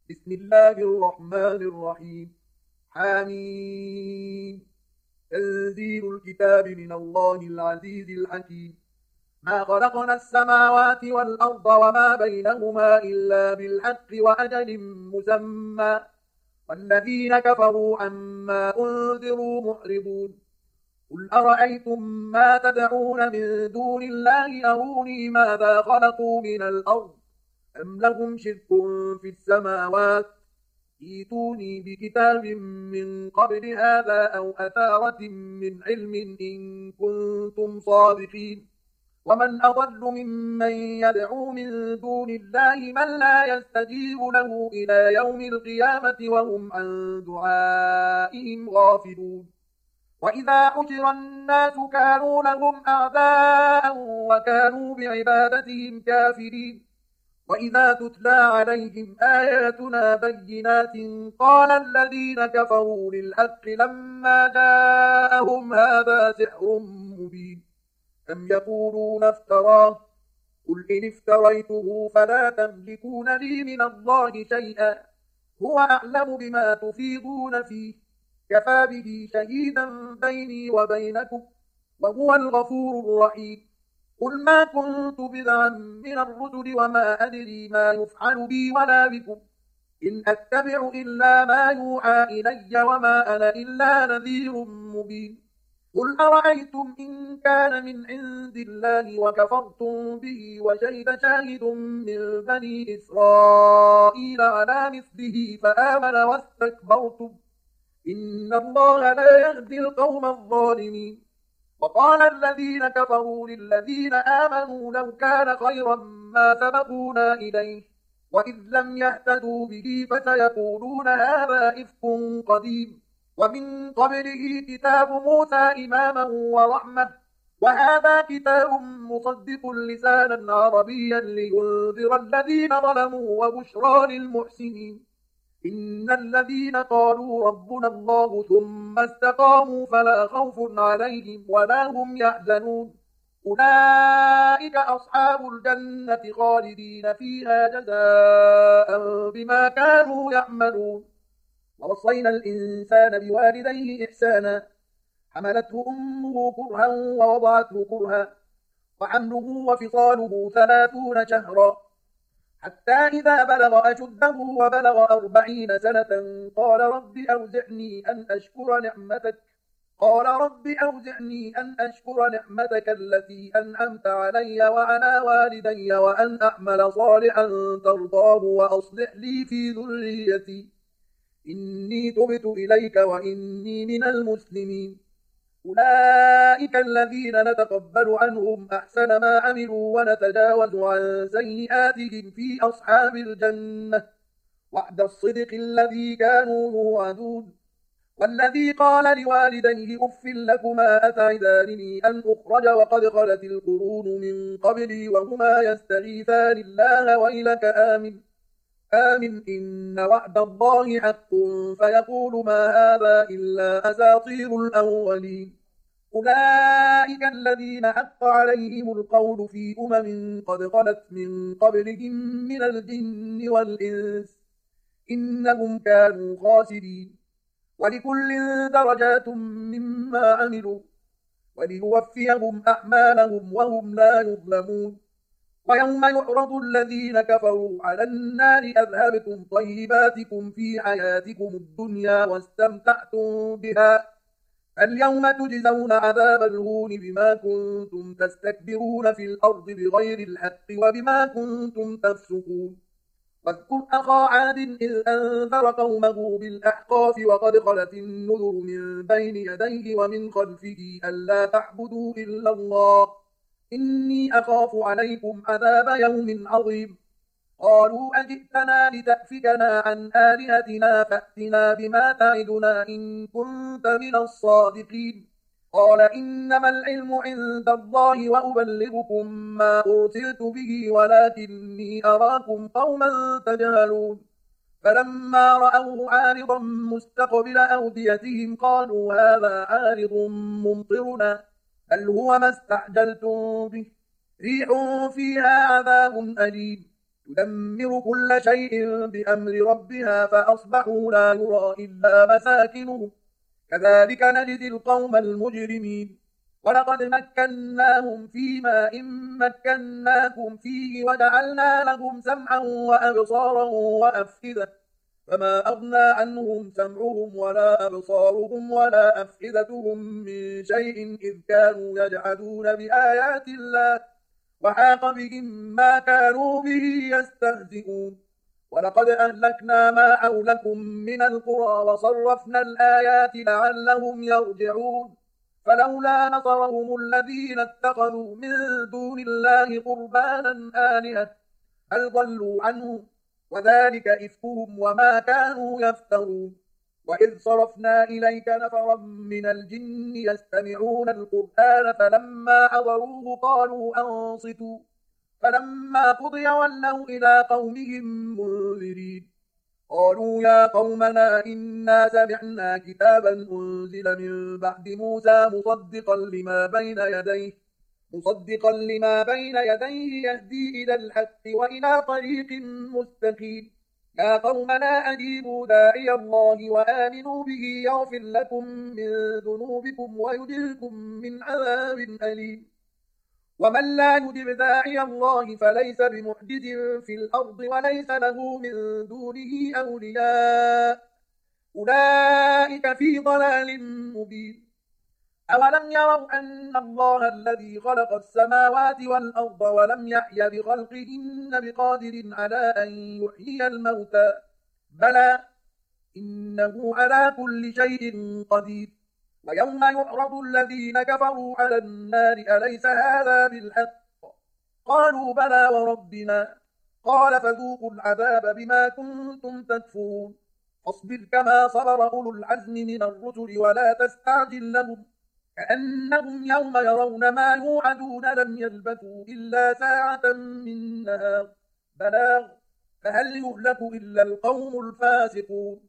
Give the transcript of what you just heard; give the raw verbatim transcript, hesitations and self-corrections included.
بسم الله الرحمن الرحيم. حميم. تنزيل الكتاب من الله العزيز الحكيم. ما خلقنا السماوات والأرض وما بينهما إلا بالحق وأجل مسمى، والذين كفروا عما أنذروا معرضون. قل أرأيتم ما تدعون من دون الله أروني ماذا خلقوا من الأرض أم لهم شرك في السماوات، ائتوني بكتاب من قبل هذا أو أثارة من علم إن كنتم صادقين. ومن أضل ممن يدعو من دون الله من لا يستجيب له إلى يوم القيامة وهم عن دعائهم غافلون. وإذا حشر الناس كانوا لهم أعداء وكانوا بعبادتهم كافرين. وإذا تتلى عليهم آياتنا بينات قال الذين كفروا للحق لما جاءهم هذا سحر مبين. أم يقولون افتراه، قل إن افتريته فلا تملكون لي من الله شيئا، هو أعلم بما تفيضون فيه، كفى به شهيدا بيني وبينكم، وهو الغفور الرحيم. قل ما كنت بدعا من الرسل وما أدري ما يفعل بي ولا بكم، إن أتبع إلا ما يوحى إلي وما أنا إلا نذير مبين. قل أرأيتم إن كان من عند الله وكفرتم به وشهد شاهد من بني إسرائيل على مثله فآمن واستكبرتم، إن الله لا يهدي القوم الظالمين. وقال الذين كفروا للذين آمنوا لو كان خيرا ما سبقونا إليه، وإذ لم يهتدوا به فسيقولون هذا إفك قديم. ومن قبله كتاب موسى إماما ورحمة، وهذا كتاب مصدق لسانا عربيا لينذر الذين ظلموا وبشرى للمحسنين. إن الذين قالوا ربنا الله ثم استقاموا فلا خوف عليهم ولا هم يحزنون، أولئك أصحاب الجنة خالدين فيها جزاء بما كانوا يعملون. ووصينا الإنسان بوالديه إحسانا، حملته أمه كرها ووضعته كرها، وحمله وفصاله ثلاثون شهرا، حتى إذا بلغ أشده وبلغ أربعين سنة قال رب أوزعني أن أشكر نعمتك قال رب أوزعني أن أشكر نعمتك التي أنعمت علي وعلى والدي وأن أعمل صالحا ترضاه وأصلح لي في ذريتي إني تبت إليك وإني من المسلمين. أولئك الذين نتقبل عنهم أحسن ما عملوا ونتجاوز عن سيئاتهم في أصحاب الجنة، وعد الصدق الذي كانوا يوعدون. والذي قال لوالديه أف لكما أتعدانني أن أخرج وقد خلت القرون من قبلي وهما يستغيثان الله ويلك آمن آمن إن وعد الله حق فيقول ما هذا إلا أساطير الأولين. أولئك الذين حق عليهم القول في أمم قد خلت من قبلهم من الجن والإنس إنهم كانوا خاسرين. ولكل درجات مما عملوا وليوفيهم أعمالهم وهم لا يظلمون. ويوم يعرض الذين كفروا على النار أذهبتم طيباتكم في حياتكم الدنيا واستمتعتم بها، اليوم تجزون عذاب الهون بما كنتم تستكبرون في الأرض بغير الحق وبما كنتم تفسقون. واذكر أخا عاد إذ أنذر قومه بالأحقاف وقد خلت النذر من بين يديه ومن خلفه ألا تعبدوا إلا الله إني أخاف عليكم عذاب يوم عظيم. قالوا أجئتنا لتأفكنا عن آلهتنا فأتنا بما تعدنا إن كنت من الصادقين. قال إنما العلم عند الله وأبلغكم ما أرسلت به ولكني أراكم قوما تجهلون. فلما رأوه عارضا مستقبل أوديتهم قالوا هذا عارض ممطرنا بل هو ما استعجلتم به ريح فيها عذاب أليم تدمر كل شيء بأمر ربها فأصبحوا لا يرى إلا مساكنهم كذلك نجزي القوم المجرمين ولقد مكناهم فيما إن مكناكم فيه وجعلنا لهم سمعا وأبصارا وأفئدة فما أغنى عنهم سمعهم ولا أبصارهم ولا أفئدتهم من شيء إذ كانوا يجحدون بآيات الله وحاق بهم ما كانوا به يستهزئون ولقد أهلكنا ما حولكم من القرى وصرفنا الآيات لعلهم يرجعون فلولا نصرهم الذين اتخذوا من دون الله قربانا آلهة بل ضلوا عنهم وذلك إفكهم وما كانوا يفترون وإذ صرفنا إليك نفرا من الجن يستمعون القرآن فلما حضروه قالوا أنصتوا فلما قضي ولوا إلى قومهم منذرين قالوا يا قومنا إنا سمعنا كتابا أنزل من بعد موسى مصدقا لما بين يديه مصدقا لما بين يديه يهدي إلى الحق وإلى طريق مستقيم يا قومنا أجيبوا داعي الله وآمنوا به يغفر لكم من ذنوبكم ويجركم من عذاب أليم ومن لا يجب داعي الله فليس بمعجز في الأرض وليس له من دونه أولياء أولئك في ضلال مبين أولم يروا أن الله الذي خلق السماوات والأرض ولم يحي بخلقهن بقادر على أن يحيي الموتى بلى إنه على كل شيء قدير ويوم يعرض الذين كفروا على النار أليس هذا بالحق قالوا بلى وربنا قال فذوقوا العذاب بما كنتم تكفرون فاصبر كما صبر أولو العزم من الرسل ولا تستعجل لهم كأنهم يوم يرون ما يوعدون لم يلبثوا إلا ساعة من نهار بلاغ فهل يهلك إلا القوم الفاسقون